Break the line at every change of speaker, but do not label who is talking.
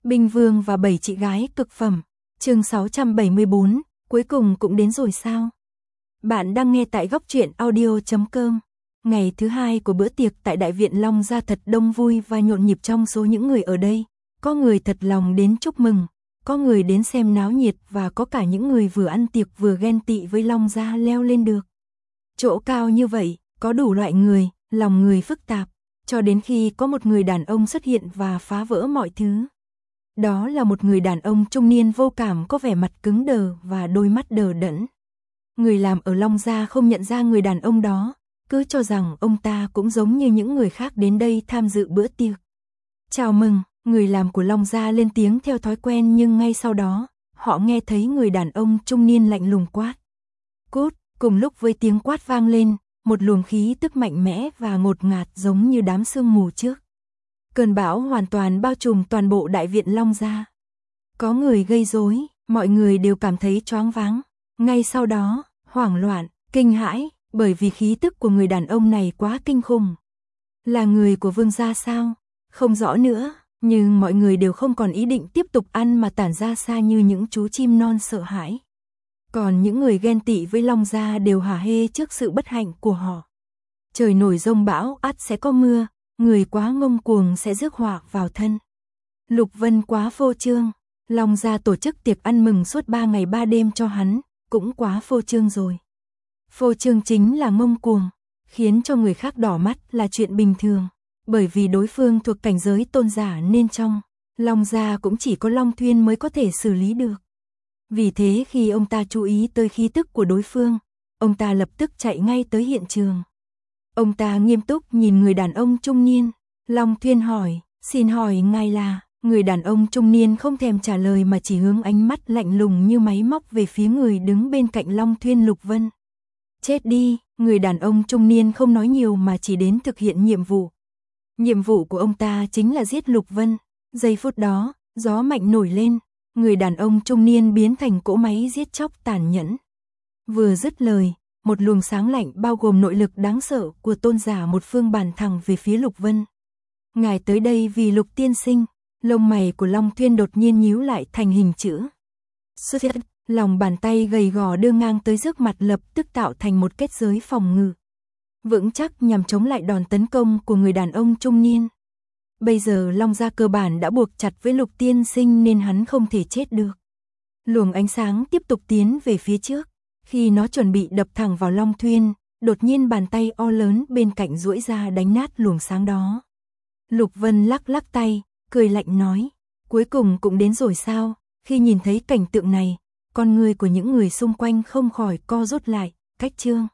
Binh Vương và 7 chị gái cực phẩm. Chương 674, cuối cùng cũng đến rồi sao? Bạn đang nghe tại goctruyện.audio.com. Ngày thứ hai của bữa tiệc tại Đại viện Long Gia thật đông vui và nhộn nhịp. Trong số những người ở đây, có người thật lòng đến chúc mừng, có người đến xem náo nhiệt và có cả những người vừa ăn tiệc vừa ghen tị với Long Gia leo lên được. Chỗ cao như vậy, có đủ loại người, lòng người phức tạp, cho đến khi có một người đàn ông xuất hiện và phá vỡ mọi thứ. Đó là một người đàn ông trung niên vô cảm, có vẻ mặt cứng đờ và đôi mắt đờ đẫn. Người làm ở Long Gia không nhận ra người đàn ông đó, cứ cho rằng ông ta cũng giống như những người khác đến đây tham dự bữa tiệc. Chào mừng, người làm của Long Gia lên tiếng theo thói quen, nhưng ngay sau đó, họ nghe thấy người đàn ông trung niên lạnh lùng quát. Cút! Cùng lúc với tiếng quát vang lên, một luồng khí tức mạnh mẽ và ngột ngạt giống như đám sương mù trước. Cơn bão hoàn toàn bao trùm toàn bộ Đại viện Long Gia. Có người gây rối, mọi người đều cảm thấy choáng váng. Ngay sau đó, hoảng loạn, kinh hãi, bởi vì khí tức của người đàn ông này quá kinh khủng. Là người của Vương gia sao? Không rõ nữa, nhưng mọi người đều không còn ý định tiếp tục ăn mà tản ra xa như những chú chim non sợ hãi. Còn những người ghen tị với Long Gia đều hả hê trước sự bất hạnh của họ. Trời nổi giông bão, ắt sẽ có mưa, người quá ngông cuồng sẽ rước họa vào thân. Lục Vân quá phô trương, Long Gia tổ chức tiệc ăn mừng suốt 3 ngày 3 đêm cho hắn, cũng quá phô trương rồi. Phô trương chính là ngông cuồng, khiến cho người khác đỏ mắt là chuyện bình thường, bởi vì đối phương thuộc cảnh giới tôn giả nên trong Long Gia cũng chỉ có Long Thuyên mới có thể xử lý được. Vì thế khi ông ta chú ý tới khí tức của đối phương, ông ta lập tức chạy ngay tới hiện trường. Ông ta nghiêm túc nhìn người đàn ông trung niên. Long Thuyên hỏi, xin hỏi ngài là? Người đàn ông trung niên không thèm trả lời mà chỉ hướng ánh mắt lạnh lùng như máy móc về phía người đứng bên cạnh Long Thuyên. Lục Vân. Chết đi, người đàn ông trung niên không nói nhiều mà chỉ đến thực hiện nhiệm vụ. Nhiệm vụ của ông ta chính là giết Lục Vân. Giây phút đó, gió mạnh nổi lên. Người đàn ông trung niên biến thành cỗ máy giết chóc tàn nhẫn. Vừa dứt lời, một luồng sáng lạnh bao gồm nội lực đáng sợ của tôn giả một phương bàn thẳng về phía Lục Vân. Ngài tới đây vì Lục tiên sinh. Lông mày của Long Thuyên đột nhiên nhíu lại thành hình chữ. Lòng bàn tay gầy gò đưa ngang tới trước mặt, lập tức tạo thành một kết giới phòng ngự vững chắc nhằm chống lại đòn tấn công của người đàn ông trung niên. Bây giờ Long Gia cơ bản đã buộc chặt với Lục tiên sinh nên hắn không thể chết được. Luồng ánh sáng tiếp tục tiến về phía trước. Khi nó chuẩn bị đập thẳng vào Long Thuyên, đột nhiên bàn tay o lớn bên cạnh duỗi ra đánh nát luồng sáng đó. Lục Vân lắc lắc tay, cười lạnh nói, cuối cùng cũng đến rồi sao? Khi nhìn thấy cảnh tượng này, con người của những người xung quanh không khỏi co rút lại. Cách chương